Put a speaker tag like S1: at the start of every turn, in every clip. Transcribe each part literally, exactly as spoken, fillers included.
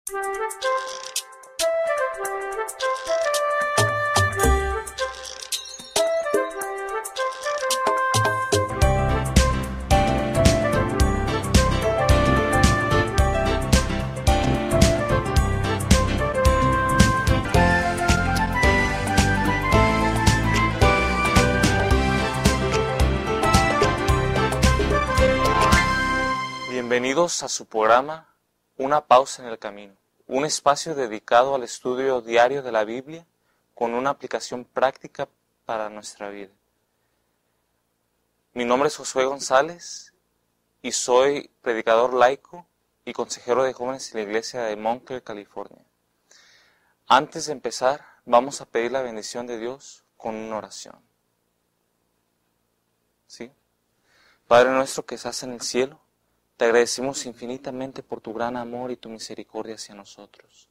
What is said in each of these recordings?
S1: Bienvenidos a su programa Una pausa en el camino, un espacio dedicado al estudio diario de la Biblia con una aplicación práctica para nuestra vida. Mi nombre es Josué González y soy predicador laico y consejero de jóvenes en la iglesia de Montclair, California. Antes de empezar, vamos a pedir la bendición de Dios con una oración. ¿Sí? Padre nuestro que estás en el cielo, te agradecemos infinitamente por tu gran amor y tu misericordia hacia nosotros.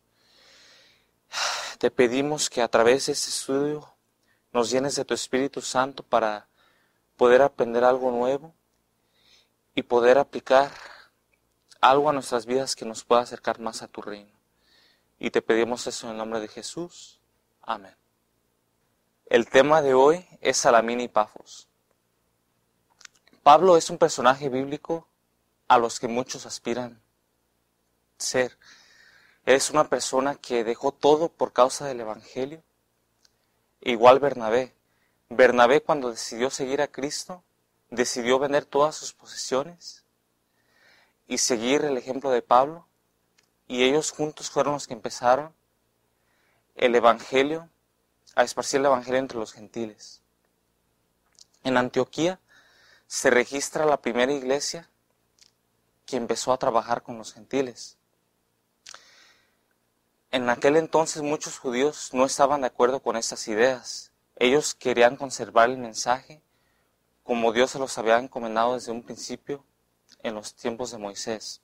S1: Te pedimos que a través de este estudio nos llenes de tu Espíritu Santo para poder aprender algo nuevo y poder aplicar algo a nuestras vidas que nos pueda acercar más a tu reino. Y te pedimos eso en el nombre de Jesús. Amén. El tema de hoy es Salamina y Pafos. Pablo es un personaje bíblico a los que muchos aspiran ser. Es una persona que dejó todo por causa del Evangelio. Igual Bernabé. Bernabé, cuando decidió seguir a Cristo, decidió vender todas sus posesiones y seguir el ejemplo de Pablo. Y ellos juntos fueron los que empezaron el Evangelio, a esparcir el Evangelio entre los gentiles. En Antioquía se registra la primera iglesia que empezó a trabajar con los gentiles. En aquel entonces muchos judíos no estaban de acuerdo con estas ideas. Ellos querían conservar el mensaje como Dios se los había encomendado desde un principio en los tiempos de Moisés.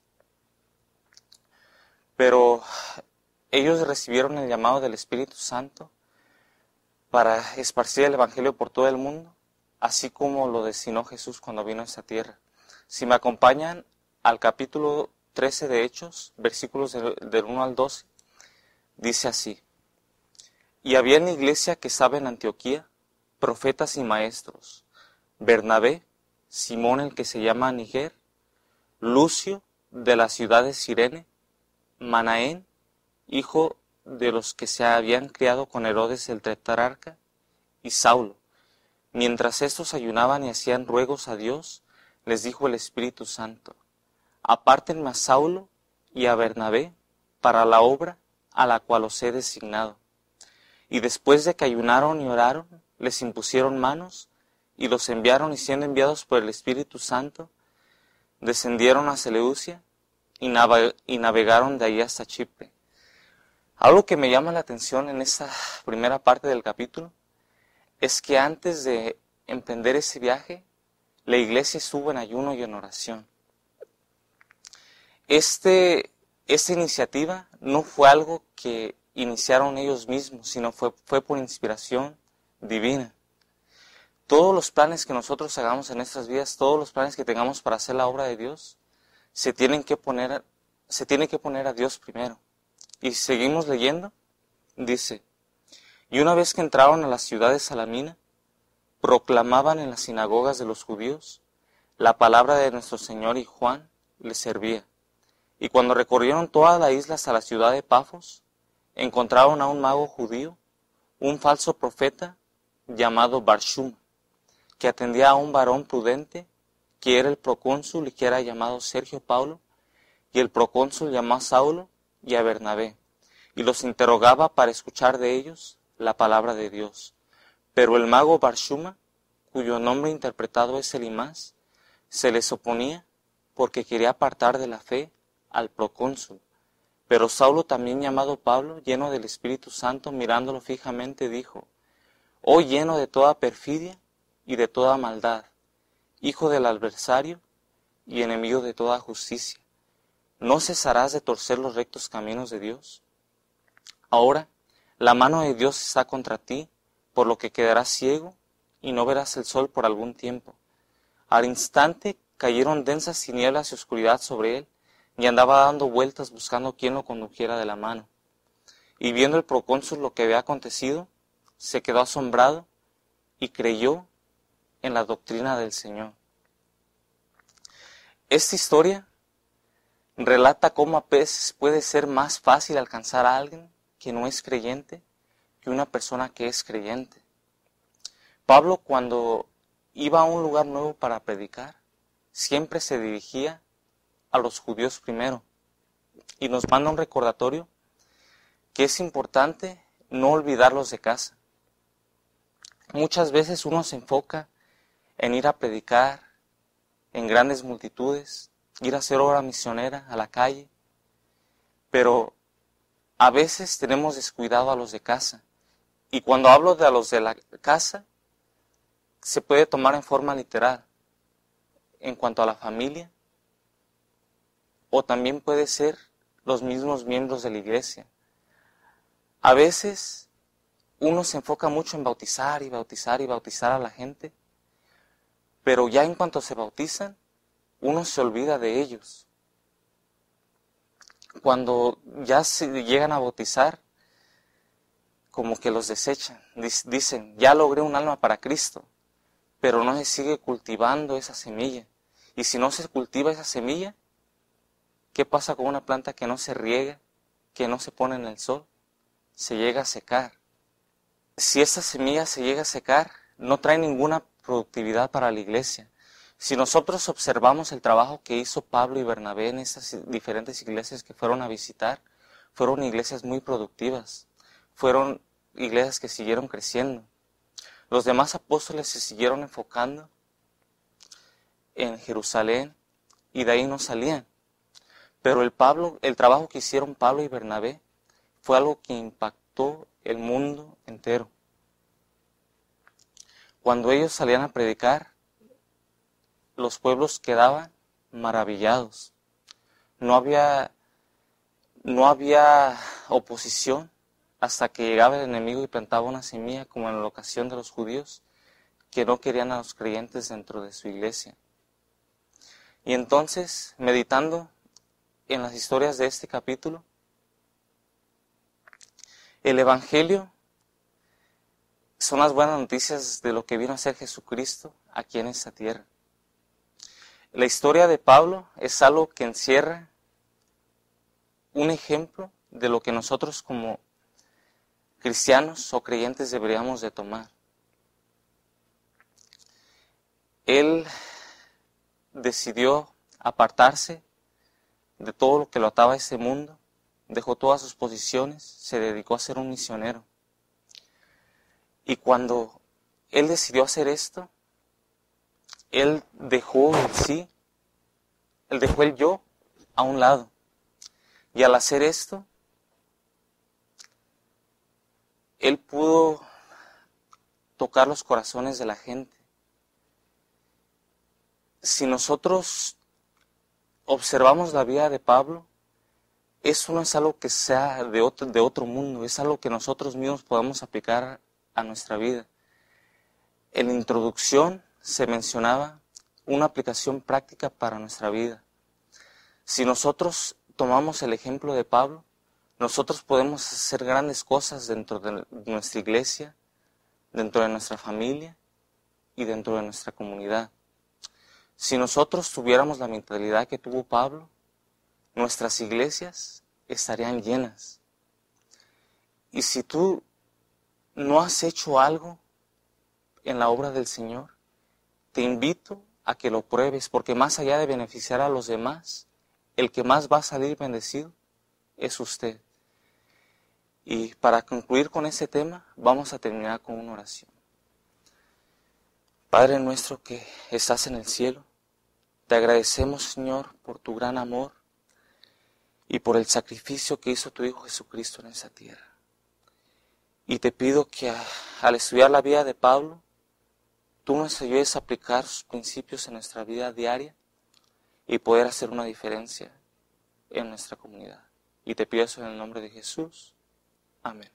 S1: Pero ellos recibieron el llamado del Espíritu Santo para esparcir el Evangelio por todo el mundo, así como lo destinó Jesús cuando vino a esta tierra. Si me acompañan al capítulo trece de Hechos, versículos del, del uno al doce, dice así: Y había en la iglesia que estaba en Antioquía profetas y maestros, Bernabé, Simón el que se llama Niger, Lucio de la ciudad de Cirene, Manaén, hijo de los que se habían criado con Herodes el tetrarca, y Saulo. Mientras estos ayunaban y hacían ruegos a Dios, les dijo el Espíritu Santo: Apártenme a Saulo y a Bernabé para la obra a la cual os he designado. Y después de que ayunaron y oraron, les impusieron manos y los enviaron, y siendo enviados por el Espíritu Santo, descendieron a Seleucia y, nave- y navegaron de ahí hasta Chipre. Algo que me llama la atención en esta primera parte del capítulo es que antes de emprender ese viaje, la iglesia estuvo en ayuno y en oración. Este, esta iniciativa no fue algo que iniciaron ellos mismos, sino fue, fue por inspiración divina. Todos los planes que nosotros hagamos en nuestras vidas, todos los planes que tengamos para hacer la obra de Dios, se tienen que poner, se tiene que poner a Dios primero. Y si seguimos leyendo, dice: Y una vez que entraron a la ciudad de Salamina, proclamaban en las sinagogas de los judíos la palabra de nuestro Señor, y Juan les servía. Y cuando recorrieron toda la isla hasta la ciudad de Pafos, encontraron a un mago judío, un falso profeta llamado Barshuma, que atendía a un varón prudente, que era el procónsul y que era llamado Sergio Paulo, y el procónsul llamó a Saulo y a Bernabé, y los interrogaba para escuchar de ellos la palabra de Dios. Pero el mago Barshuma, cuyo nombre interpretado es Elimas, se les oponía porque quería apartar de la fe al procónsul. Pero Saulo, también llamado Pablo, lleno del Espíritu Santo, mirándolo fijamente, dijo: Oh, lleno de toda perfidia y de toda maldad, hijo del adversario y enemigo de toda justicia, ¿no cesarás de torcer los rectos caminos de Dios? Ahora la mano de Dios está contra ti, por lo que quedarás ciego y no verás el sol por algún tiempo. Al instante cayeron densas tinieblas y oscuridad sobre él, y andaba dando vueltas buscando quién lo condujera de la mano. Y viendo el procónsul lo que había acontecido, se quedó asombrado y creyó en la doctrina del Señor. Esta historia relata cómo a veces puede ser más fácil alcanzar a alguien que no es creyente que una persona que es creyente. Pablo, cuando iba a un lugar nuevo para predicar, siempre se dirigía a los judíos primero, y nos manda un recordatorio que es importante no olvidarlos de casa. Muchas veces uno se enfoca en ir a predicar en grandes multitudes, ir a hacer obra misionera a la calle, pero a veces tenemos descuidado a los de casa. Y cuando hablo de a los de la casa, se puede tomar en forma literal, en cuanto a la familia, o también puede ser los mismos miembros de la iglesia. A veces uno se enfoca mucho en bautizar y bautizar y bautizar a la gente, pero ya en cuanto se bautizan, uno se olvida de ellos. Cuando ya se llegan a bautizar, como que los desechan. Dicen, ya logré un alma para Cristo, pero no se sigue cultivando esa semilla. Y si no se cultiva esa semilla, ¿qué pasa con una planta que no se riega, que no se pone en el sol? Se llega a secar. Si esa semilla se llega a secar, no trae ninguna productividad para la iglesia. Si nosotros observamos el trabajo que hizo Pablo y Bernabé en esas diferentes iglesias que fueron a visitar, fueron iglesias muy productivas, fueron iglesias que siguieron creciendo. Los demás apóstoles se siguieron enfocando en Jerusalén y de ahí no salían. Pero el, Pablo, el trabajo que hicieron Pablo y Bernabé fue algo que impactó el mundo entero. Cuando ellos salían a predicar, los pueblos quedaban maravillados. No había, no había oposición hasta que llegaba el enemigo y plantaba una semilla, como en la ocasión de los judíos, que no querían a los creyentes dentro de su iglesia. Y entonces, meditando en las historias de este capítulo, el Evangelio son las buenas noticias de lo que vino a ser Jesucristo aquí en esta tierra. La historia de Pablo es algo que encierra un ejemplo de lo que nosotros como cristianos o creyentes deberíamos de tomar. Él decidió apartarse de todo lo que lo ataba a este mundo, dejó todas sus posiciones, se dedicó a ser un misionero. Y cuando él decidió hacer esto, él dejó el sí, él dejó el yo a un lado. Y al hacer esto, él pudo tocar los corazones de la gente. Si nosotros observamos la vida de Pablo, eso no es algo que sea de otro, de otro mundo, es algo que nosotros mismos podemos aplicar a nuestra vida. En la introducción se mencionaba una aplicación práctica para nuestra vida. Si nosotros tomamos el ejemplo de Pablo, nosotros podemos hacer grandes cosas dentro de nuestra iglesia, dentro de nuestra familia y dentro de nuestra comunidad. Si nosotros tuviéramos la mentalidad que tuvo Pablo, nuestras iglesias estarían llenas. Y si tú no has hecho algo en la obra del Señor, te invito a que lo pruebes, porque más allá de beneficiar a los demás, el que más va a salir bendecido es usted. Y para concluir con ese tema, vamos a terminar con una oración. Padre nuestro que estás en el cielo, te agradecemos, Señor, por tu gran amor y por el sacrificio que hizo tu Hijo Jesucristo en esa tierra. Y te pido que al estudiar la vida de Pablo, tú nos ayudes a aplicar sus principios en nuestra vida diaria y poder hacer una diferencia en nuestra comunidad. Y te pido eso en el nombre de Jesús. Amén.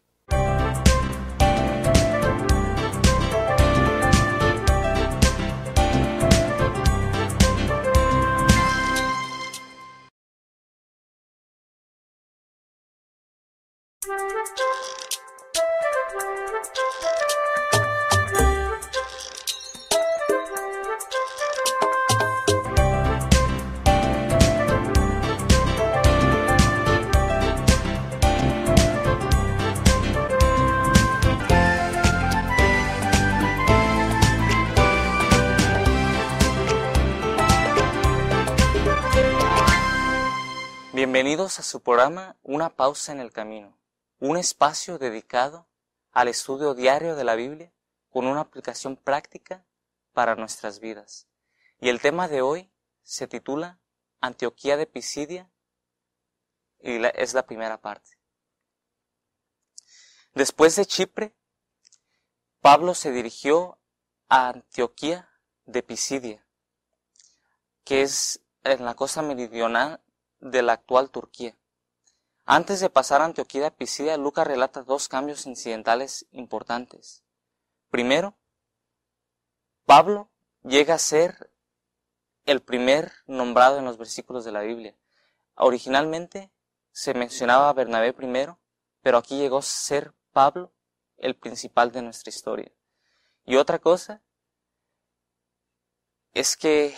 S1: Bienvenidos a su programa Una pausa en el camino, un espacio dedicado al estudio diario de la Biblia con una aplicación práctica para nuestras vidas. Y el tema de hoy se titula Antioquía de Pisidia y la, es la primera parte. Después de Chipre, Pablo se dirigió a Antioquía de Pisidia, que es en la costa meridional de la actual Turquía. Antes de pasar a Antioquía de Pisidia, Lucas relata dos cambios incidentales importantes. Primero, Pablo llega a ser el primer nombrado en los versículos de la Biblia. Originalmente se mencionaba a Bernabé primero, pero aquí llegó a ser Pablo el principal de nuestra historia. Y otra cosa es que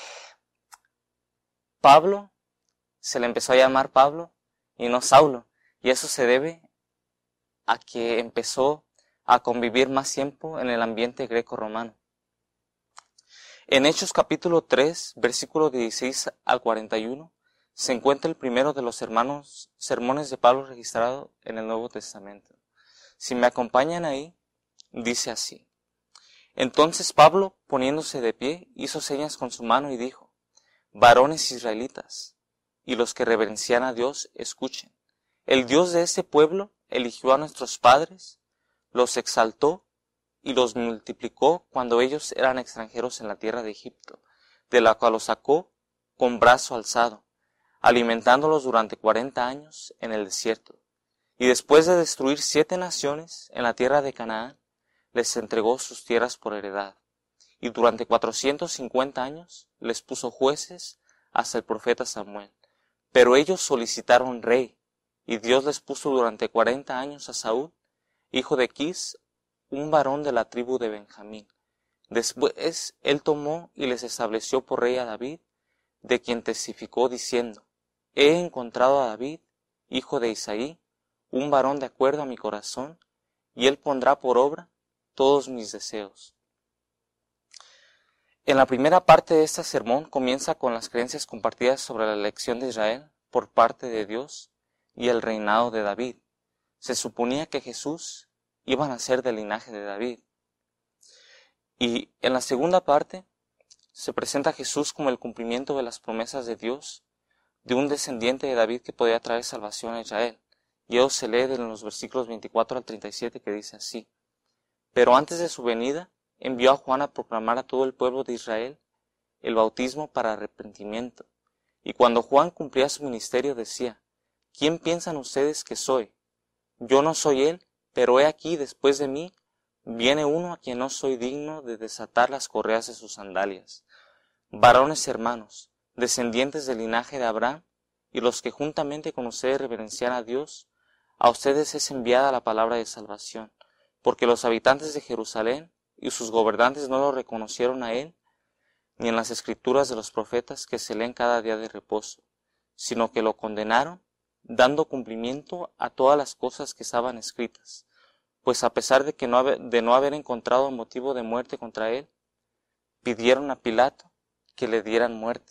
S1: Pablo se le empezó a llamar Pablo y no Saulo, y eso se debe a que empezó a convivir más tiempo en el ambiente greco-romano. En Hechos capítulo tres, versículo dieciséis al cuarenta y uno, se encuentra el primero de los hermanos sermones de Pablo registrado en el Nuevo Testamento. Si me acompañan ahí, dice así: Entonces Pablo, poniéndose de pie, hizo señas con su mano y dijo: Varones israelitas, y los que reverencian a Dios, escuchen. El Dios de este pueblo eligió a nuestros padres, los exaltó y los multiplicó cuando ellos eran extranjeros en la tierra de Egipto, de la cual los sacó con brazo alzado, alimentándolos durante cuarenta años en el desierto. Y después de destruir siete naciones en la tierra de Canaán, les entregó sus tierras por heredad. Y durante cuatrocientos cincuenta años les puso jueces hasta el profeta Samuel. Pero ellos solicitaron rey, y Dios les puso durante cuarenta años a Saúl, hijo de Quis, un varón de la tribu de Benjamín. Después él tomó y les estableció por rey a David, de quien testificó diciendo: He encontrado a David, hijo de Isaí, un varón de acuerdo a mi corazón, y él pondrá por obra todos mis deseos. En la primera parte de este sermón comienza con las creencias compartidas sobre la elección de Israel por parte de Dios y el reinado de David. Se suponía que Jesús iba a nacer del linaje de David. Y en la segunda parte se presenta a Jesús como el cumplimiento de las promesas de Dios, de un descendiente de David que podía traer salvación a Israel. Y eso se lee en los versículos veinticuatro al treinta y siete, que dice así: Pero antes de su venida, envió a Juan a proclamar a todo el pueblo de Israel el bautismo para arrepentimiento. Y cuando Juan cumplía su ministerio decía: ¿Quién piensan ustedes que soy? Yo no soy él, pero he aquí después de mí viene uno a quien no soy digno de desatar las correas de sus sandalias. Varones hermanos, descendientes del linaje de Abraham, y los que juntamente con ustedes reverencian a Dios, a ustedes es enviada la palabra de salvación, porque los habitantes de Jerusalén y sus gobernantes no lo reconocieron a él, ni en las escrituras de los profetas que se leen cada día de reposo, sino que lo condenaron, dando cumplimiento a todas las cosas que estaban escritas, pues a pesar de que no haber, de no haber encontrado motivo de muerte contra él, pidieron a Pilato que le dieran muerte.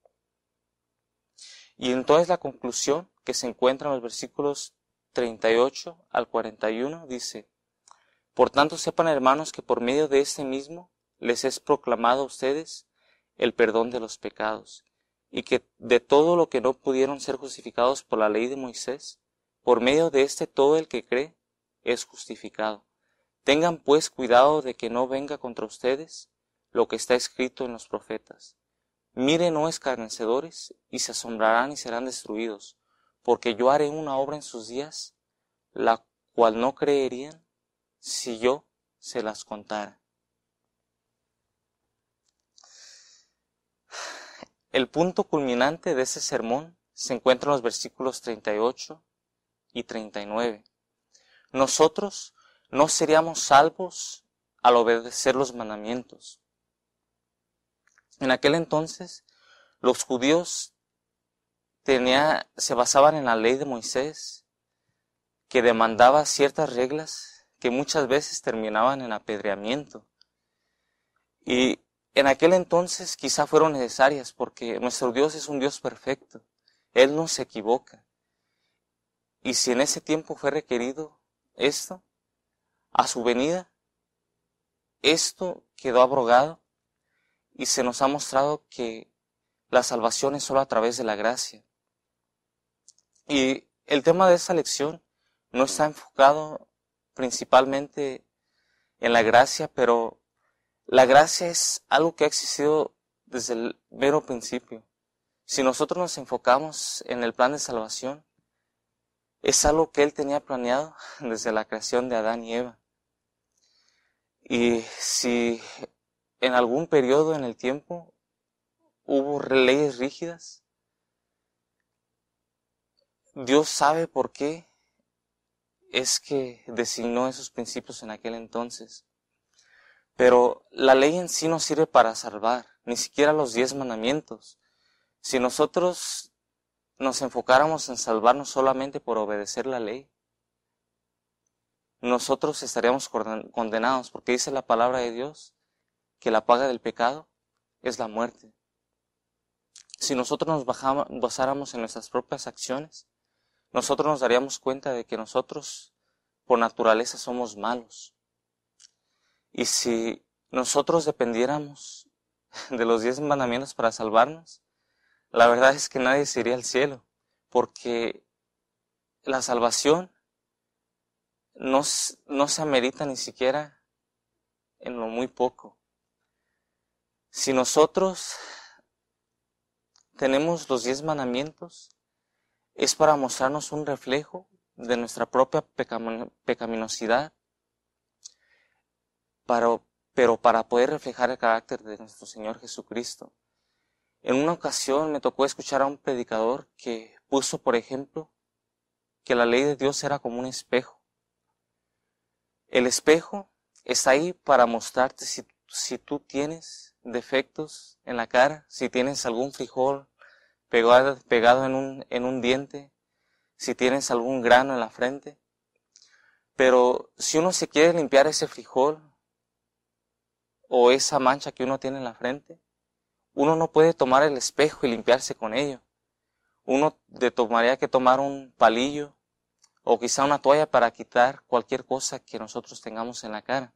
S1: Y entonces la conclusión que se encuentra en los versículos treinta y ocho al cuarenta y uno dice: Por tanto sepan, hermanos, que por medio de este mismo les es proclamado a ustedes el perdón de los pecados, y que de todo lo que no pudieron ser justificados por la ley de Moisés, por medio de este todo el que cree es justificado. Tengan pues cuidado de que no venga contra ustedes lo que está escrito en los profetas. Miren, no escarnecedores, y se asombrarán y serán destruidos, porque yo haré una obra en sus días, la cual no creerían si yo se las contara. El punto culminante de ese sermón se encuentra en los versículos treinta y ocho y treinta y nueve. nosotros no seríamos salvos al obedecer los mandamientos. En aquel entonces, los judíos tenía, se basaban en la ley de Moisés, que demandaba ciertas reglas que muchas veces terminaban en apedreamiento. Y en aquel entonces quizá fueron necesarias porque nuestro Dios es un Dios perfecto. Él no se equivoca. Y si en ese tiempo fue requerido esto, a su venida, esto quedó abrogado y se nos ha mostrado que la salvación es solo a través de la gracia. Y el tema de esta lección no está enfocado principalmente en la gracia, pero la gracia es algo que ha existido desde el mero principio. Si nosotros nos enfocamos en el plan de salvación, es algo que Él tenía planeado desde la creación de Adán y Eva. Y si en algún periodo en el tiempo hubo leyes rígidas, Dios sabe por qué es que designó esos principios en aquel entonces. Pero la ley en sí no sirve para salvar, ni siquiera los diez mandamientos. Si nosotros nos enfocáramos en salvarnos solamente por obedecer la ley, nosotros estaríamos condenados, porque dice la palabra de Dios que la paga del pecado es la muerte. Si nosotros nos basáramos en nuestras propias acciones, nosotros nos daríamos cuenta de que nosotros por naturaleza somos malos. Y si nosotros dependiéramos de los diez mandamientos para salvarnos, la verdad es que nadie se iría al cielo, porque la salvación no, no se amerita ni siquiera en lo muy poco. Si nosotros tenemos los diez mandamientos, es para mostrarnos un reflejo de nuestra propia pecaminosidad, para, pero para poder reflejar el carácter de nuestro Señor Jesucristo. En una ocasión me tocó escuchar a un predicador que puso, por ejemplo, que la ley de Dios era como un espejo. El espejo está ahí para mostrarte si, si tú tienes defectos en la cara, si tienes algún frijol pegado, pegado en, un, en un diente, si tienes algún grano en la frente. Pero si uno se quiere limpiar ese frijol o esa mancha que uno tiene en la frente, uno no puede tomar el espejo y limpiarse con ello. Uno de tomaría que tomar un palillo o quizá una toalla para quitar cualquier cosa que nosotros tengamos en la cara.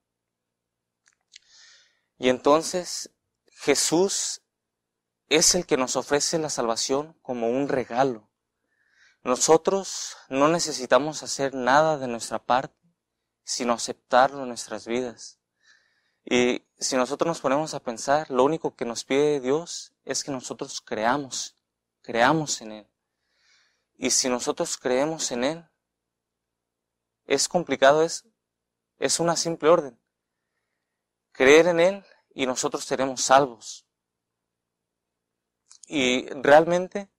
S1: Y entonces Jesús es el que nos ofrece la salvación como un regalo. Nosotros no necesitamos hacer nada de nuestra parte, sino aceptarlo en nuestras vidas. Y si nosotros nos ponemos a pensar, lo único que nos pide Dios es que nosotros creamos, creamos en Él. Y si nosotros creemos en Él, ¿es complicado eso? Es una simple orden. Creer en Él y nosotros seremos salvos. Y realmente,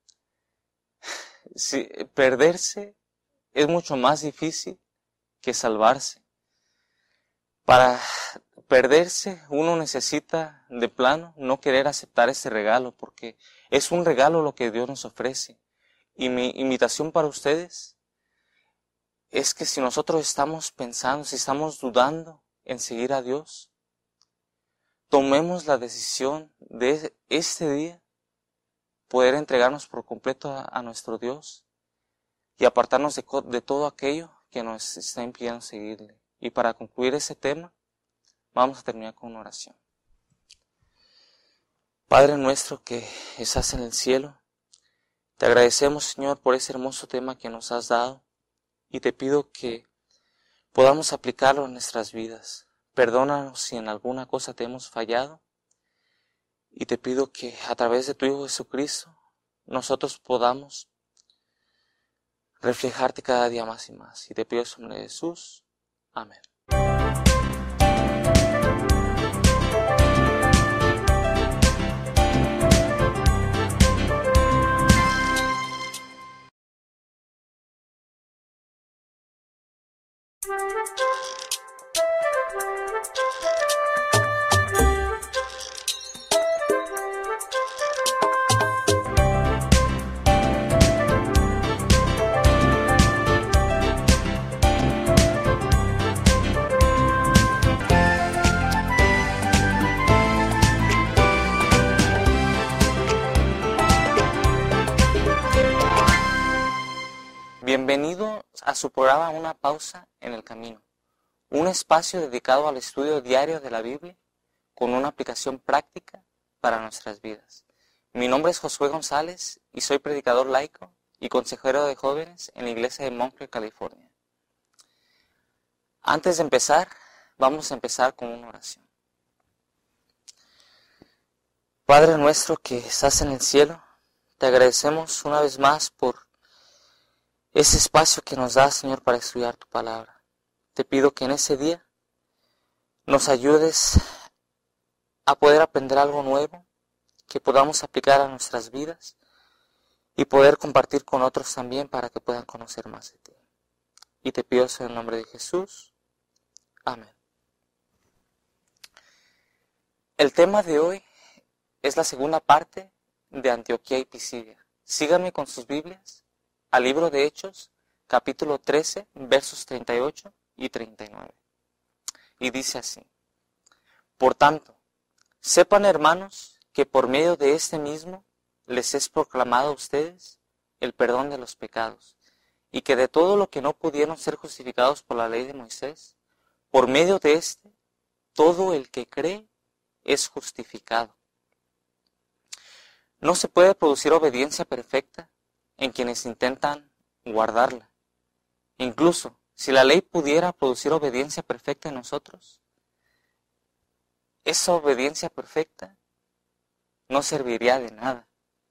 S1: si, perderse es mucho más difícil que salvarse. Para perderse uno necesita de plano no querer aceptar ese regalo, porque es un regalo lo que Dios nos ofrece. Y mi invitación para ustedes es que si nosotros estamos pensando, si estamos dudando en seguir a Dios, tomemos la decisión de este día poder entregarnos por completo a, a nuestro Dios y apartarnos de, de todo aquello que nos está impidiendo seguirle. Y para concluir ese tema, vamos a terminar con una oración. Padre nuestro que estás en el cielo, te agradecemos, Señor, por ese hermoso tema que nos has dado y te pido que podamos aplicarlo en nuestras vidas. Perdónanos si en alguna cosa te hemos fallado y te pido que a través de tu Hijo Jesucristo nosotros podamos reflejarte cada día más y más. Y te pido en el nombre de Jesús. Amén. Bienvenido a su programa Una Pausa en el Camino, un espacio dedicado al estudio diario de la Biblia con una aplicación práctica para nuestras vidas. Mi nombre es Josué González y soy predicador laico y consejero de jóvenes en la iglesia de Montclair, California. Antes de empezar, vamos a empezar con una oración. Padre nuestro que estás en el cielo, te agradecemos una vez más por ese espacio que nos da, Señor, para estudiar tu palabra. Te pido que en ese día nos ayudes a poder aprender algo nuevo, que podamos aplicar a nuestras vidas y poder compartir con otros también para que puedan conocer más de ti. Y te pido eso en el nombre de Jesús. Amén. El tema de hoy es la segunda parte de Antioquía y Pisidia. Síganme con sus Biblias al libro de Hechos, capítulo trece, versos treinta y ocho y treinta y nueve. Y dice así: Por tanto, sepan, hermanos, que por medio de este mismo les es proclamado a ustedes el perdón de los pecados, y que de todo lo que no pudieron ser justificados por la ley de Moisés, por medio de este, todo el que cree es justificado. No se puede producir obediencia perfecta en quienes intentan guardarla. Incluso, si la ley pudiera producir obediencia perfecta en nosotros, esa obediencia perfecta no serviría de nada.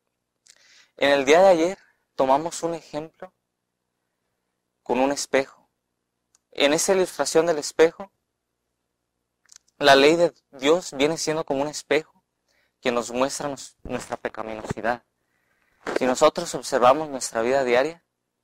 S1: En el día de ayer tomamos un ejemplo con un espejo. En esa ilustración del espejo, la ley de Dios viene siendo como un espejo que nos muestra nuestra pecaminosidad. Si nosotros observamos nuestra vida diaria,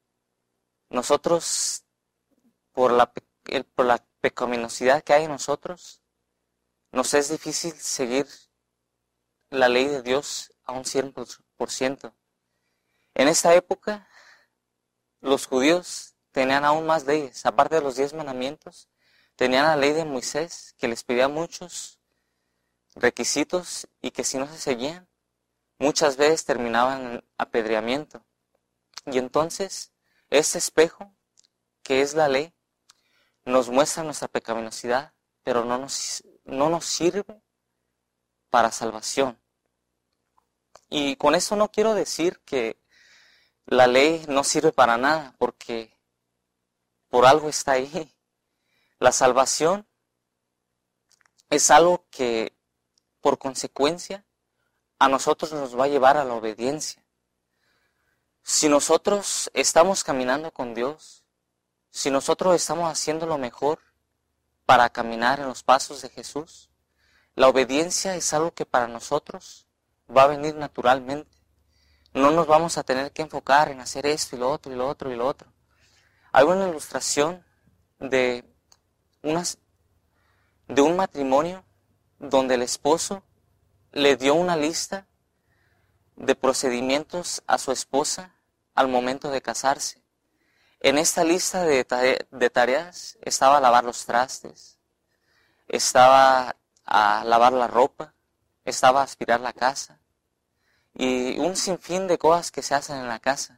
S1: nosotros, por la, por la pecaminosidad que hay en nosotros, nos es difícil seguir la ley de Dios a un cien por ciento. En esta época, los judíos tenían aún más leyes. Aparte de los diez mandamientos, tenían la ley de Moisés, que les pedía muchos requisitos y que si no se seguían, muchas veces terminaban en apedreamiento. Y entonces, este espejo, que es la ley, nos muestra nuestra pecaminosidad, pero no nos, no nos sirve para salvación. Y con eso no quiero decir que la ley no sirve para nada, porque por algo está ahí. La salvación es algo que, por consecuencia, a nosotros nos va a llevar a la obediencia. Si nosotros estamos caminando con Dios, si nosotros estamos haciendo lo mejor para caminar en los pasos de Jesús, la obediencia es algo que para nosotros va a venir naturalmente. No nos vamos a tener que enfocar en hacer esto y lo otro y lo otro y lo otro. Hay una ilustración de, unas, de un matrimonio donde el esposo le dio una lista de procedimientos a su esposa al momento de casarse. En esta lista de, tare- de tareas estaba lavar los trastes, estaba a lavar la ropa, estaba a aspirar la casa y un sinfín de cosas que se hacen en la casa.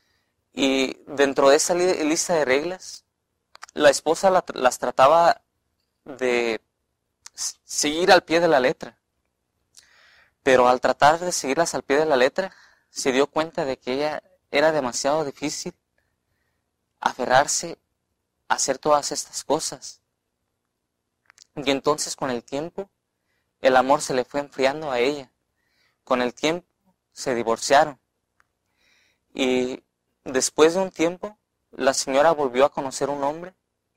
S1: Y dentro de esa li- lista de reglas, la esposa la, las trataba de seguir al pie de la letra. Pero al tratar de seguirlas al pie de la letra, se dio cuenta de que ella era demasiado difícil aferrarse a hacer todas estas cosas. Y entonces con el tiempo, el amor se le fue enfriando a ella. Con el tiempo se divorciaron. Y después de un tiempo, la señora volvió a conocer un hombre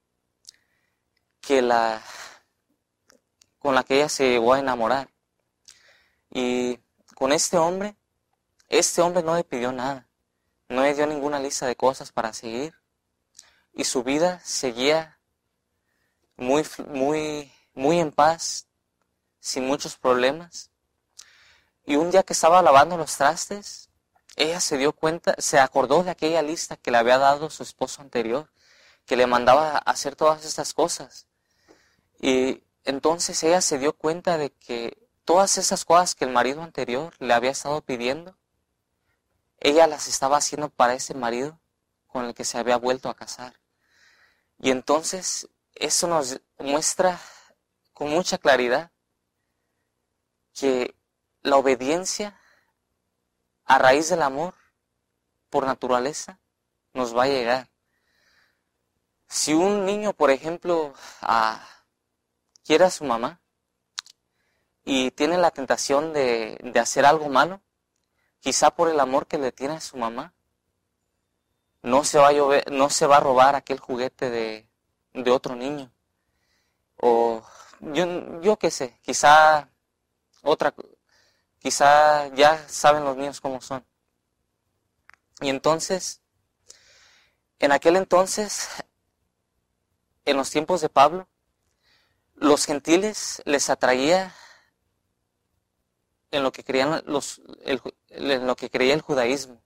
S1: que la, con la que ella se llegó a enamorar. Y con este hombre, este hombre no le pidió nada, no le dio ninguna lista de cosas para seguir. y su vida seguía muy, muy, muy en paz, sin muchos problemas. Y un día que estaba lavando los trastes, ella se dio cuenta, se acordó de aquella lista que le había dado su esposo anterior, que le mandaba a hacer todas estas cosas. Y entonces ella se dio cuenta de que todas esas cosas que el marido anterior le había estado pidiendo, ella las estaba haciendo para ese marido con el que se había vuelto a casar. Y entonces eso nos muestra con mucha claridad que la obediencia a raíz del amor por naturaleza nos va a llegar. Si un niño, por ejemplo, ah, quiere a su mamá y tiene la tentación de, de hacer algo malo, quizá por el amor que le tiene a su mamá, no se va a, llover, no se va a robar aquel juguete de, de otro niño. O yo, yo qué sé, quizá otra, quizá ya saben los niños cómo son. Y entonces, en aquel entonces, en los tiempos de Pablo, los gentiles les atraía en lo que creían los, el, en lo que creía el judaísmo.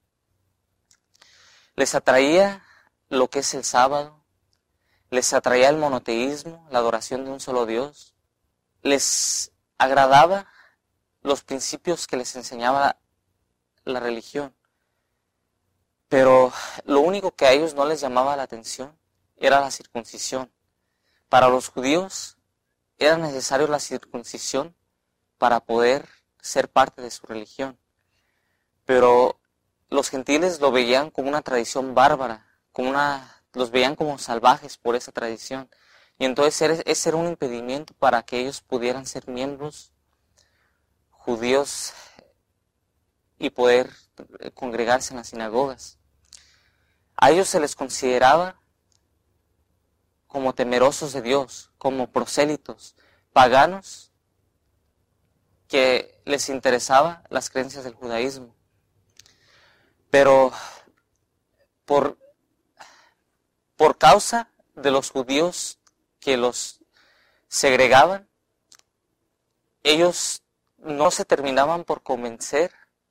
S1: Les atraía lo que es el sábado, les atraía el monoteísmo, la adoración de un solo Dios, les agradaba los principios que les enseñaba la religión. Pero lo único que a ellos no les llamaba la atención era la circuncisión. Para los judíos era necesario la circuncisión para poder ser parte de su religión. Pero los gentiles lo veían como una tradición bárbara, como una, los veían como salvajes por esa tradición. Y entonces ese era un impedimento para que ellos pudieran ser miembros judíos y poder congregarse en las sinagogas. A ellos se les consideraba como temerosos de Dios, como prosélitos, paganos, que les interesaba las creencias del judaísmo. Pero por, por causa de los judíos que los segregaban, ellos no se terminaban por convencer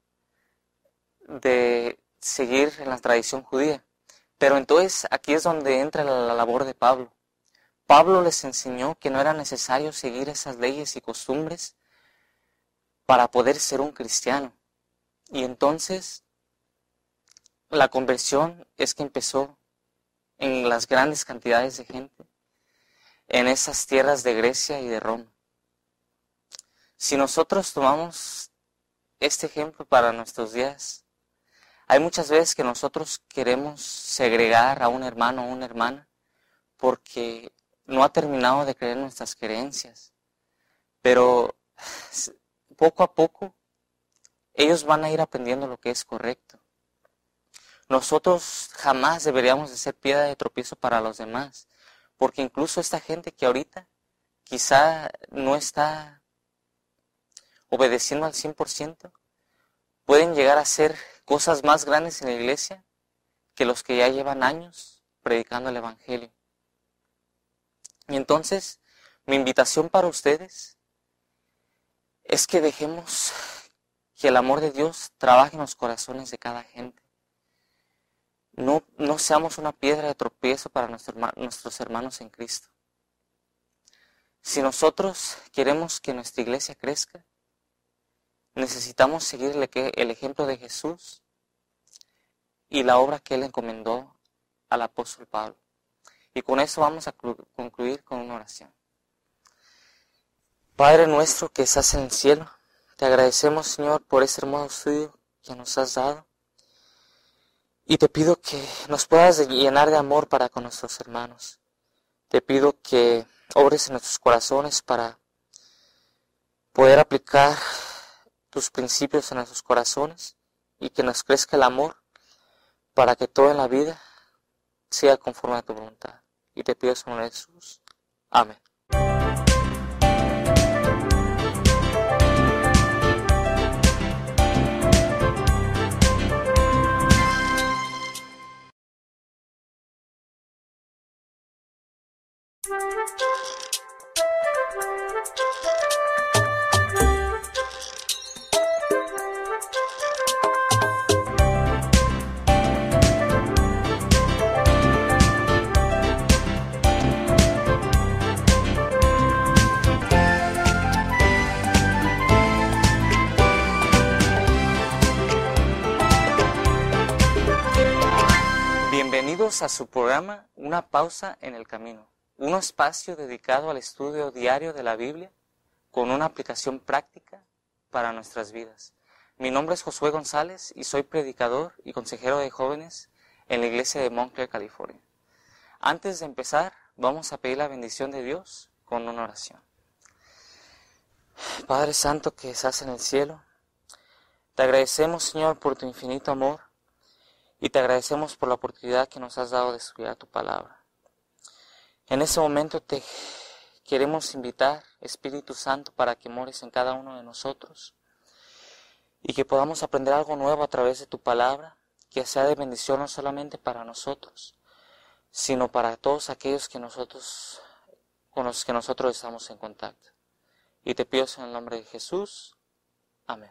S1: de seguir en la tradición judía. Pero entonces aquí es donde entra la, la labor de Pablo. Pablo les enseñó que no era necesario seguir esas leyes y costumbres para poder ser un cristiano. Y entonces la conversión es que empezó en las grandes cantidades de gente, en esas tierras de Grecia y de Roma. Si nosotros tomamos este ejemplo para nuestros días, hay muchas veces que nosotros queremos segregar a un hermano o una hermana porque no ha terminado de creer nuestras creencias. Pero poco a poco ellos van a ir aprendiendo lo que es correcto. Nosotros jamás deberíamos de ser piedra de tropiezo para los demás, porque incluso esta gente que ahorita quizá no está obedeciendo al cien por ciento, pueden llegar a hacer cosas más grandes en la iglesia que los que ya llevan años predicando el Evangelio. Y entonces, mi invitación para ustedes es que dejemos que el amor de Dios trabaje en los corazones de cada gente. No, no seamos una piedra de tropiezo para nuestro, nuestros hermanos en Cristo. Si nosotros queremos que nuestra iglesia crezca, necesitamos seguir el ejemplo de Jesús y la obra que Él encomendó al apóstol Pablo. Y con eso vamos a concluir con una oración. Padre nuestro que estás en el cielo, te agradecemos, Señor, por este hermoso estudio que nos has dado. Y te pido que nos puedas llenar de amor para con nuestros hermanos. Te pido que obres en nuestros corazones para poder aplicar tus principios en nuestros corazones y que nos crezca el amor para que todo en la vida sea conforme a tu voluntad. Y te pido eso en Jesús. Amén. Bienvenidos a su programa Una pausa en el camino, un espacio dedicado al estudio diario de la Biblia con una aplicación práctica para nuestras vidas. Mi nombre es Josué González y soy predicador y consejero de jóvenes en la iglesia de Montclair, California. Antes de empezar, vamos a pedir la bendición de Dios con una oración. Padre Santo que estás en el cielo, te agradecemos, Señor, por tu infinito amor. Y te agradecemos por la oportunidad que nos has dado de estudiar tu palabra. En ese momento te queremos invitar, Espíritu Santo, para que mores en cada uno de nosotros y que podamos aprender algo nuevo a través de tu palabra, que sea de bendición no solamente para nosotros, sino para todos aquellos que nosotros, con los que nosotros estamos en contacto. Y te pido en el nombre de Jesús. Amén.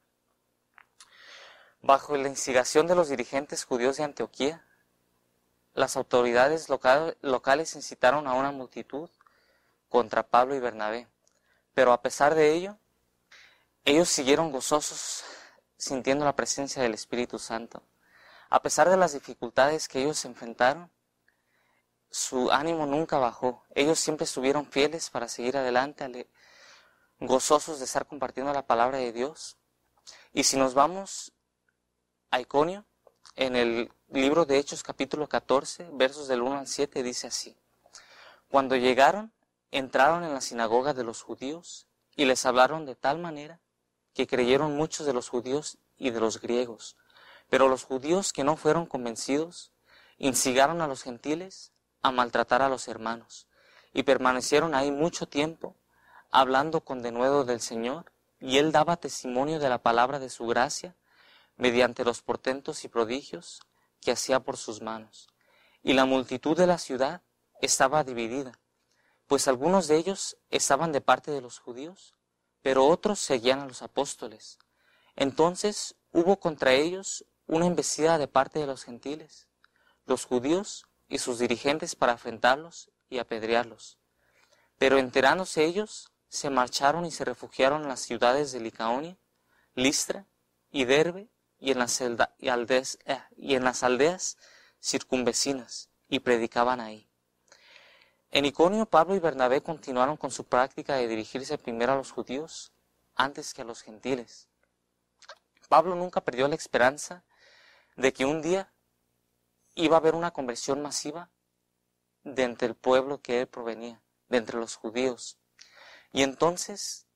S1: Bajo la instigación de los dirigentes judíos de Antioquía, las autoridades local, locales incitaron a una multitud contra Pablo y Bernabé. Pero a pesar de ello, ellos siguieron gozosos, sintiendo la presencia del Espíritu Santo. A pesar de las dificultades que ellos enfrentaron, su ánimo nunca bajó. Ellos siempre estuvieron fieles para seguir adelante, gozosos de estar compartiendo la palabra de Dios. Y si nos vamos a Iconio, en el libro de Hechos capítulo catorce, versos del uno al siete, dice así: Cuando llegaron, entraron en la sinagoga de los judíos y les hablaron de tal manera que creyeron muchos de los judíos y de los griegos. Pero los judíos que no fueron convencidos instigaron a los gentiles a maltratar a los hermanos y permanecieron ahí mucho tiempo hablando con denuedo del Señor, y él daba testimonio de la palabra de su gracia mediante los portentos y prodigios que hacía por sus manos. Y la multitud de la ciudad estaba dividida, pues algunos de ellos estaban de parte de los judíos, pero otros seguían a los apóstoles. Entonces hubo contra ellos una embestida de parte de los gentiles, los judíos y sus dirigentes, para afrentarlos y apedrearlos. Pero enterándose ellos, se marcharon y se refugiaron en las ciudades de Licaonia, Listra y Derbe, y en las aldeas, eh, y en las aldeas circunvecinas, y predicaban ahí. En Iconio, Pablo y Bernabé continuaron con su práctica de dirigirse primero a los judíos antes que a los gentiles. Pablo nunca perdió la esperanza de que un día iba a haber una conversión masiva de entre el pueblo que él provenía, de entre los judíos. Y entonces,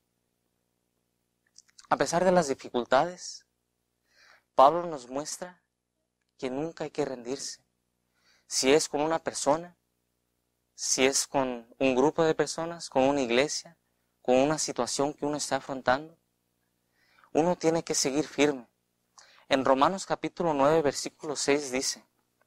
S1: a pesar de las dificultades, Pablo nos muestra que nunca hay que rendirse. Si es con una persona, si es con un grupo de personas, con una iglesia, con una situación que uno está afrontando, uno tiene que seguir firme. En Romanos capítulo nueve, versículo seis dice: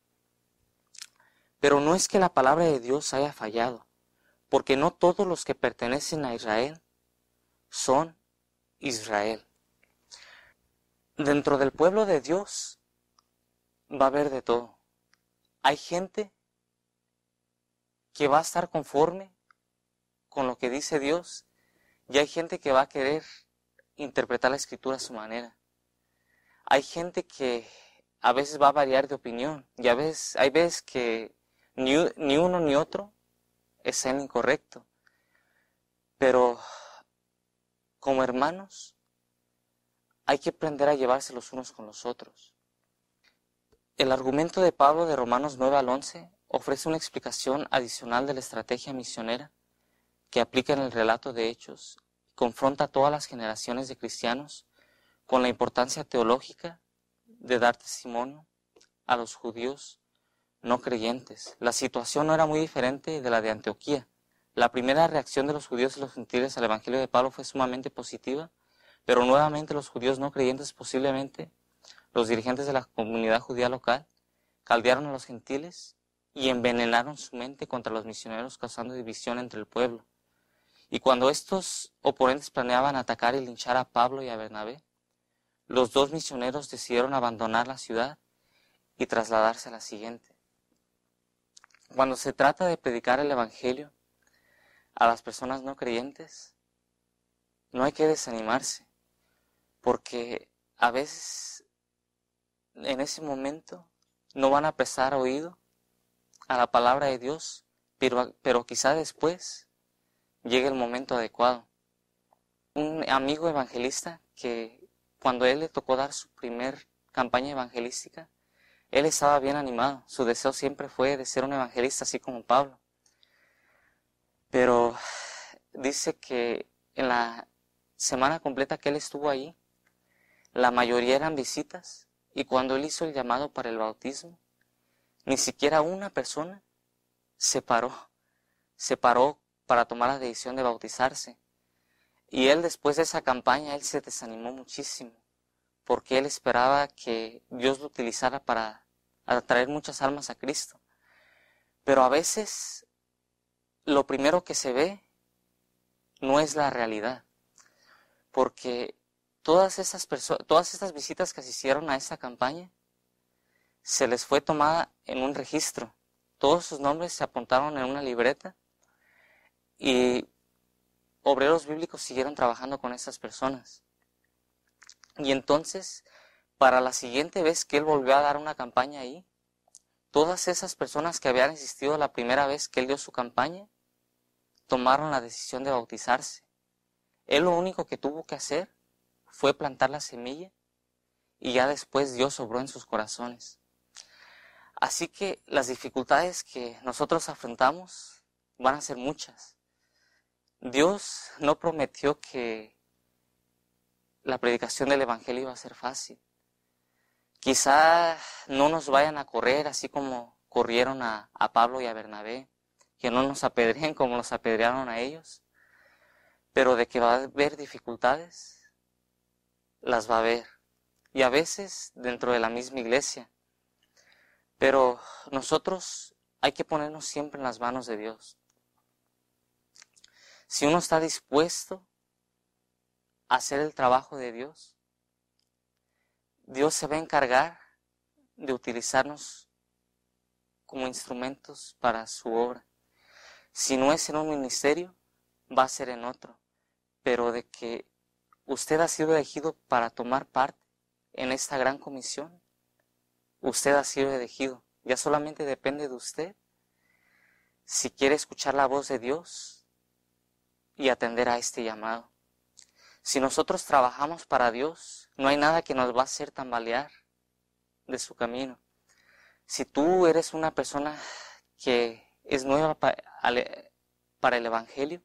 S1: Pero no es que la palabra de Dios haya fallado, porque no todos los que pertenecen a Israel son Israel. Dentro del pueblo de Dios va a haber de todo. Hay gente que va a estar conforme con lo que dice Dios, y hay gente que va a querer interpretar la Escritura a su manera. Hay gente que a veces va a variar de opinión, y a veces hay veces que ni, ni uno ni otro es el incorrecto. Pero como hermanos, hay que aprender a llevarse los unos con los otros. El argumento de Pablo de Romanos nueve al once ofrece una explicación adicional de la estrategia misionera que aplica en el relato de Hechos, y confronta a todas las generaciones de cristianos con la importancia teológica de dar testimonio a los judíos no creyentes. La situación no era muy diferente de la de Antioquía. La primera reacción de los judíos y los gentiles al evangelio de Pablo fue sumamente positiva, pero nuevamente los judíos no creyentes, posiblemente los dirigentes de la comunidad judía local, caldearon a los gentiles y envenenaron su mente contra los misioneros, causando división entre el pueblo. Y cuando estos oponentes planeaban atacar y linchar a Pablo y a Bernabé, los dos misioneros decidieron abandonar la ciudad y trasladarse a la siguiente. Cuando se trata de predicar el Evangelio a las personas no creyentes, no hay que desanimarse, porque a veces en ese momento no van a prestar oído a la palabra de Dios, pero, pero quizá después llegue el momento adecuado. Un amigo evangelista que cuando él le tocó dar su primer campaña evangelística, él estaba bien animado. Su deseo siempre fue de ser un evangelista, así como Pablo. Pero dice que en la semana completa que él estuvo ahí, la mayoría eran visitas, y cuando él hizo el llamado para el bautismo, ni siquiera una persona se paró, se paró para tomar la decisión de bautizarse. Y él, después de esa campaña, él se desanimó muchísimo, porque él esperaba que Dios lo utilizara para atraer muchas almas a Cristo. Pero a veces lo primero que se ve no es la realidad, porque todas esas personas, todas estas visitas que asistieron a esa campaña, se les fue tomada en un registro. Todos sus nombres se apuntaron en una libreta y obreros bíblicos siguieron trabajando con esas personas. Y entonces, para la siguiente vez que él volvió a dar una campaña ahí, todas esas personas que habían asistido la primera vez que él dio su campaña, tomaron la decisión de bautizarse. Él lo único que tuvo que hacer fue plantar la semilla y ya después Dios obró en sus corazones. Así que las dificultades que nosotros afrontamos van a ser muchas. Dios no prometió que la predicación del Evangelio iba a ser fácil. Quizá no nos vayan a correr así como corrieron a, a Pablo y a Bernabé, que no nos apedreen como los apedrearon a ellos, pero de que va a haber dificultades, las va a haber. Y a veces dentro de la misma iglesia. Pero nosotros hay que ponernos siempre en las manos de Dios. Si uno está dispuesto a hacer el trabajo de Dios, Dios se va a encargar de utilizarnos como instrumentos para su obra. Si no es en un ministerio, va a ser en otro. Pero de que usted ha sido elegido para tomar parte en esta gran comisión, usted ha sido elegido. Ya solamente depende de usted si quiere escuchar la voz de Dios y atender a este llamado. Si nosotros trabajamos para Dios, no hay nada que nos va a hacer tambalear de su camino. Si tú eres una persona que es nueva para el Evangelio,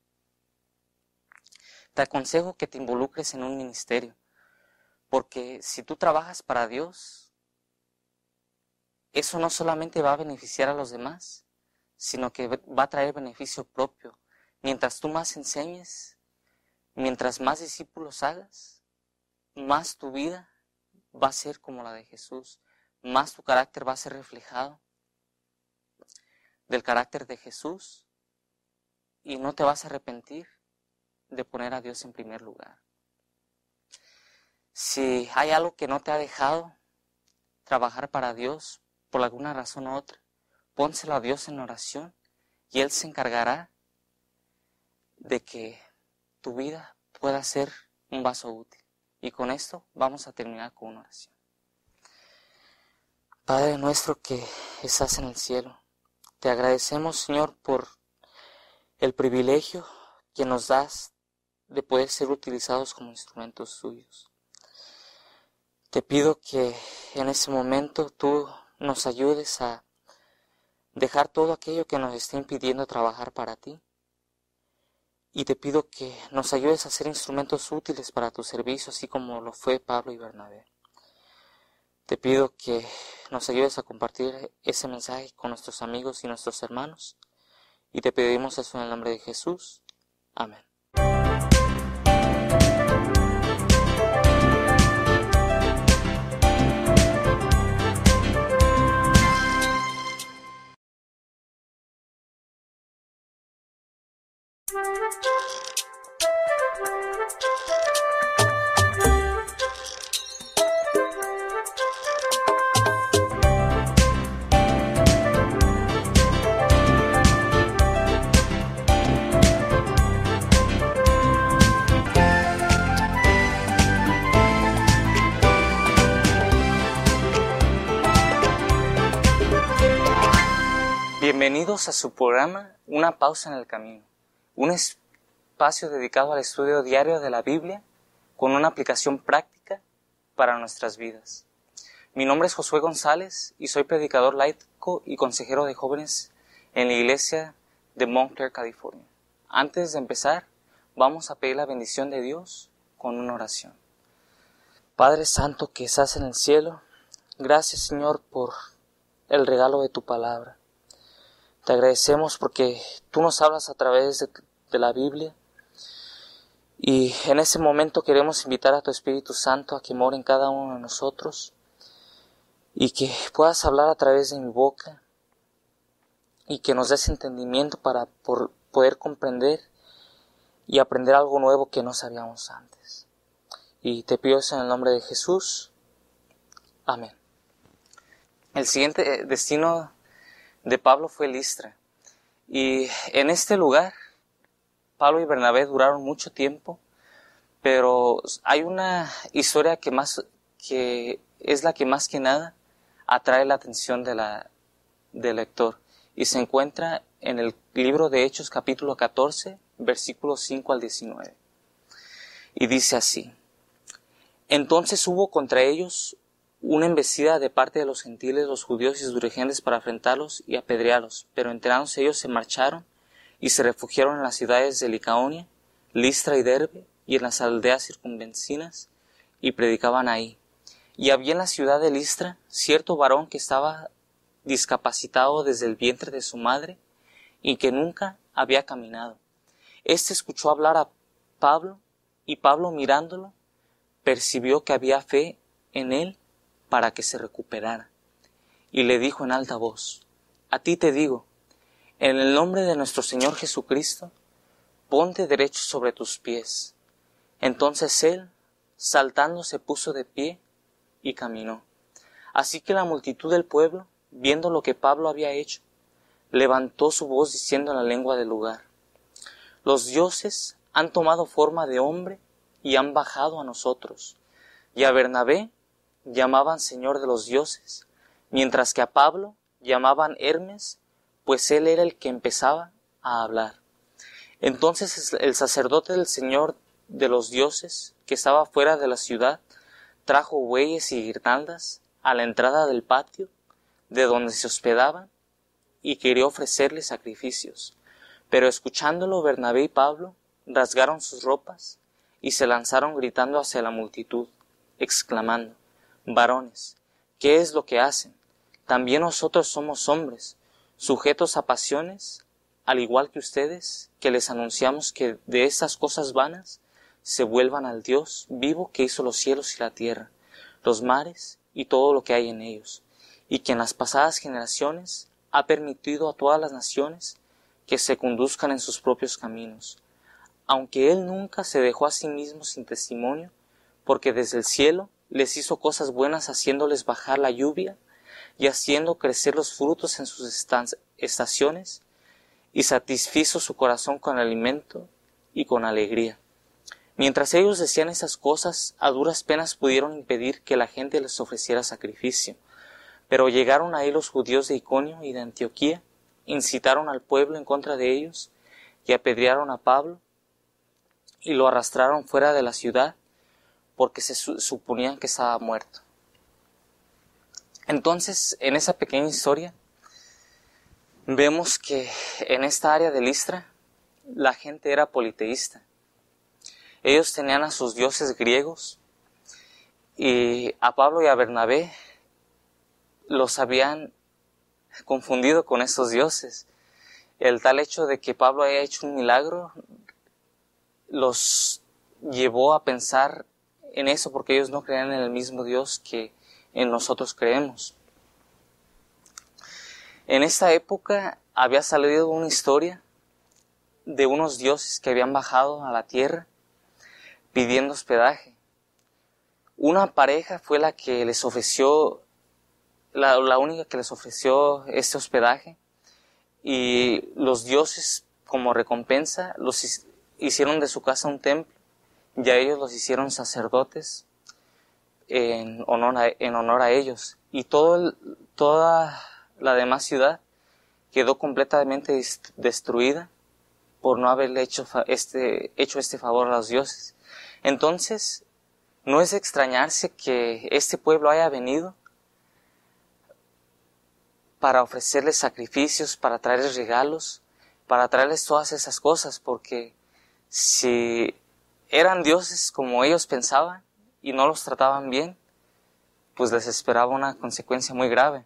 S1: te aconsejo que te involucres en un ministerio. Porque si tú trabajas para Dios, eso no solamente va a beneficiar a los demás, sino que va a traer beneficio propio. Mientras tú más enseñes, mientras más discípulos hagas, más tu vida va a ser como la de Jesús, más tu carácter va a ser reflejado del carácter de Jesús y no te vas a arrepentir de poner a Dios en primer lugar. Si hay algo que no te ha dejado trabajar para Dios por alguna razón u otra, pónselo a Dios en oración y Él se encargará de que tu vida pueda ser un vaso útil. Y con esto vamos a terminar con una oración. Padre nuestro que estás en el cielo, te agradecemos, Señor, por el privilegio que nos das de poder ser utilizados como instrumentos suyos. Te pido que en este momento tú nos ayudes a dejar todo aquello que nos esté impidiendo trabajar para ti. Y te pido que nos ayudes a ser instrumentos útiles para tu servicio, así como lo fue Pablo y Bernabé. Te pido que nos ayudes a compartir ese mensaje con nuestros amigos y nuestros hermanos. Y te pedimos eso en el nombre de Jesús. Amén. Bienvenidos a su programa Una pausa en el camino, un espacio dedicado al estudio diario de la Biblia con una aplicación práctica para nuestras vidas. Mi nombre es Josué González y soy predicador laico y consejero de jóvenes en la iglesia de Montclair, California. Antes de empezar, vamos a pedir la bendición de Dios con una oración. Padre Santo que estás en el cielo, gracias Señor por el regalo de tu palabra. Te agradecemos porque tú nos hablas a través de, de la Biblia y en ese momento queremos invitar a tu Espíritu Santo a que more en cada uno de nosotros y que puedas hablar a través de mi boca y que nos des entendimiento para por, poder comprender y aprender algo nuevo que no sabíamos antes. Y te pido eso en el nombre de Jesús. Amén. El siguiente destino de Pablo fue Listra, y en este lugar Pablo y Bernabé duraron mucho tiempo, pero hay una historia que más que es la que más que nada atrae la atención de la, del lector, y se encuentra en el libro de Hechos capítulo catorce, versículos cinco al diecinueve, y dice así: Entonces hubo contra ellos una embestida de parte de los gentiles, los judíos y sus dirigentes para afrentarlos y apedrearlos, pero enterados ellos se marcharon y se refugiaron en las ciudades de Licaonia, Listra y Derbe y en las aldeas circunvecinas y predicaban ahí. Y había en la ciudad de Listra cierto varón que estaba discapacitado desde el vientre de su madre y que nunca había caminado. Este escuchó hablar a Pablo y Pablo mirándolo percibió que había fe en él para que se recuperara, y le dijo en alta voz: A ti te digo, en el nombre de nuestro Señor Jesucristo, ponte derecho sobre tus pies. Entonces él, saltando, se puso de pie y caminó. Así que la multitud del pueblo, viendo lo que Pablo había hecho, levantó su voz diciendo en la lengua del lugar: Los dioses han tomado forma de hombre y han bajado a nosotros, y a Bernabé llamaban Señor de los dioses, mientras que a Pablo llamaban Hermes, pues él era el que empezaba a hablar. Entonces el sacerdote del Señor de los dioses, que estaba fuera de la ciudad, trajo bueyes y guirnaldas a la entrada del patio, de donde se hospedaban, y quería ofrecerles sacrificios. Pero escuchándolo, Bernabé y Pablo rasgaron sus ropas y se lanzaron gritando hacia la multitud, exclamando: Varones, ¿qué es lo que hacen? También nosotros somos hombres, sujetos a pasiones, al igual que ustedes, que les anunciamos que de estas cosas vanas se vuelvan al Dios vivo que hizo los cielos y la tierra, los mares y todo lo que hay en ellos, y que en las pasadas generaciones ha permitido a todas las naciones que se conduzcan en sus propios caminos, aunque Él nunca se dejó a sí mismo sin testimonio, porque desde el cielo les hizo cosas buenas haciéndoles bajar la lluvia y haciendo crecer los frutos en sus estaciones, y satisfizo su corazón con alimento y con alegría. Mientras ellos decían esas cosas, a duras penas pudieron impedir que la gente les ofreciera sacrificio. Pero llegaron ahí los judíos de Iconio y de Antioquía, incitaron al pueblo en contra de ellos y apedrearon a Pablo y lo arrastraron fuera de la ciudad, porque se su- suponían que estaba muerto. Entonces, en esa pequeña historia, vemos que en esta área de Listra, la gente era politeísta. Ellos tenían a sus dioses griegos, y a Pablo y a Bernabé los habían confundido con estos dioses. El tal hecho de que Pablo haya hecho un milagro los llevó a pensar en eso, porque ellos no creían en el mismo Dios que en nosotros creemos. En esta época había salido una historia de unos dioses que habían bajado a la tierra pidiendo hospedaje. Una pareja fue la que les ofreció, la, la única que les ofreció este hospedaje, y los dioses, como recompensa, los hicieron de su casa un templo, y a ellos los hicieron sacerdotes en honor a, en honor a ellos. Y todo el, toda la demás ciudad quedó completamente destruida por no haberle hecho este, hecho este favor a los dioses. Entonces, no es de extrañarse que este pueblo haya venido para ofrecerles sacrificios, para traerles regalos, para traerles todas esas cosas, porque si eran dioses como ellos pensaban y no los trataban bien, pues les esperaba una consecuencia muy grave.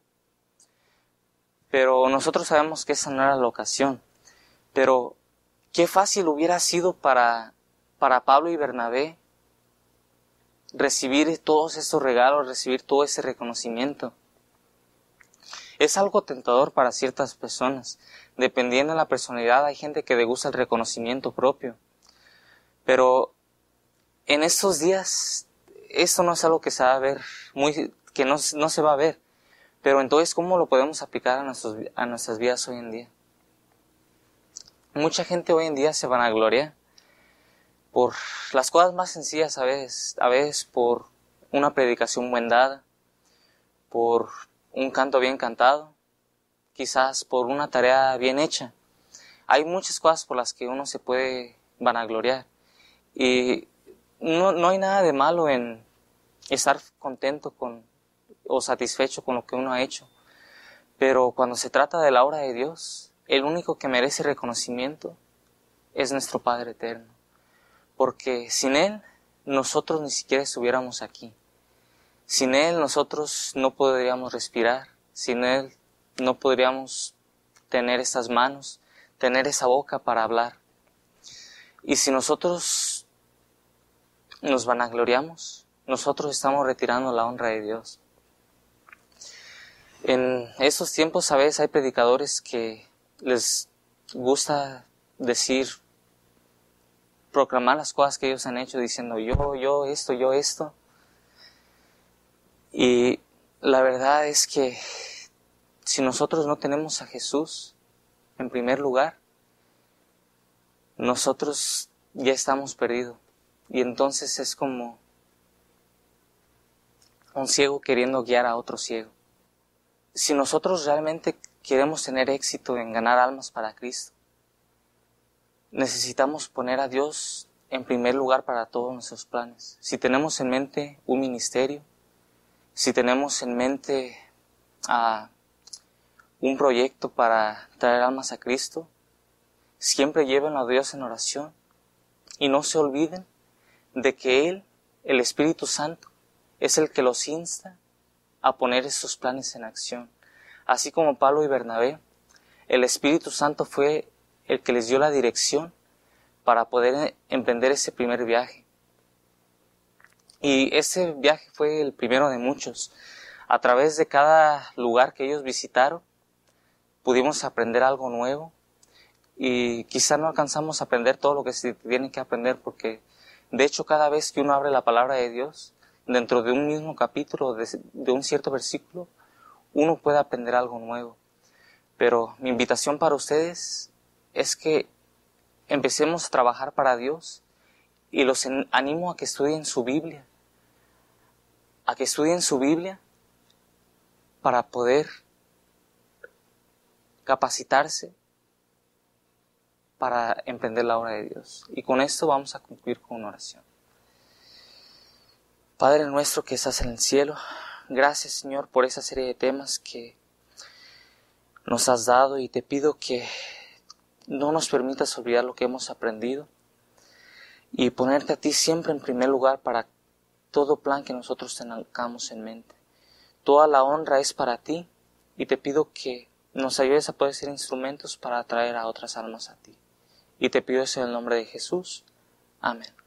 S1: Pero nosotros sabemos que esa no era la ocasión. Pero qué fácil hubiera sido para, para Pablo y Bernabé recibir todos estos regalos, recibir todo ese reconocimiento. Es algo tentador para ciertas personas. Dependiendo de la personalidad, hay gente que le gusta el reconocimiento propio. Pero en estos días, esto no es algo que se va a ver, muy, que no, no se va a ver. Pero entonces, ¿cómo lo podemos aplicar a, nuestros, a nuestras vidas hoy en día? Mucha gente hoy en día se vanagloria por las cosas más sencillas a veces, a veces por una predicación bien dada, por un canto bien cantado, quizás por una tarea bien hecha. Hay muchas cosas por las que uno se puede vanagloriar. Y no, no hay nada de malo en estar contento con o satisfecho con lo que uno ha hecho. Pero cuando se trata de la obra de Dios, el único que merece reconocimiento es nuestro Padre eterno. Porque sin Él, nosotros ni siquiera estuviéramos aquí. Sin Él, nosotros no podríamos respirar. Sin Él, no podríamos tener estas manos, tener esa boca para hablar. Y si nosotros nos vanagloriamos, nosotros estamos retirando la honra de Dios. En estos tiempos a veces hay predicadores que les gusta decir, proclamar las cosas que ellos han hecho, diciendo yo, yo esto, yo esto. Y la verdad es que si nosotros no tenemos a Jesús en primer lugar, nosotros ya estamos perdidos. Y entonces es como un ciego queriendo guiar a otro ciego. Si nosotros realmente queremos tener éxito en ganar almas para Cristo, necesitamos poner a Dios en primer lugar para todos nuestros planes. Si tenemos en mente un ministerio, si tenemos en mente uh, un proyecto para traer almas a Cristo, siempre llévenlo a Dios en oración y no se olviden de que Él, el Espíritu Santo, es el que los insta a poner esos planes en acción. Así como Pablo y Bernabé, el Espíritu Santo fue el que les dio la dirección para poder emprender ese primer viaje. Y ese viaje fue el primero de muchos. A través de cada lugar que ellos visitaron, pudimos aprender algo nuevo. Y quizá no alcanzamos a aprender todo lo que se tiene que aprender, porque de hecho cada vez que uno abre la palabra de Dios, dentro de un mismo capítulo, de, de un cierto versículo, uno puede aprender algo nuevo. Pero mi invitación para ustedes es que empecemos a trabajar para Dios y los animo a que estudien su Biblia, a que estudien su Biblia para poder capacitarse para emprender la obra de Dios. Y con esto vamos a concluir con una oración. Padre nuestro que estás en el cielo, gracias Señor por esa serie de temas que nos has dado, y te pido que no nos permitas olvidar lo que hemos aprendido y ponerte a ti siempre en primer lugar para todo plan que nosotros tengamos en mente. Toda la honra es para ti y te pido que nos ayudes a poder ser instrumentos para atraer a otras almas a ti. Y te pido eso en el nombre de Jesús. Amén.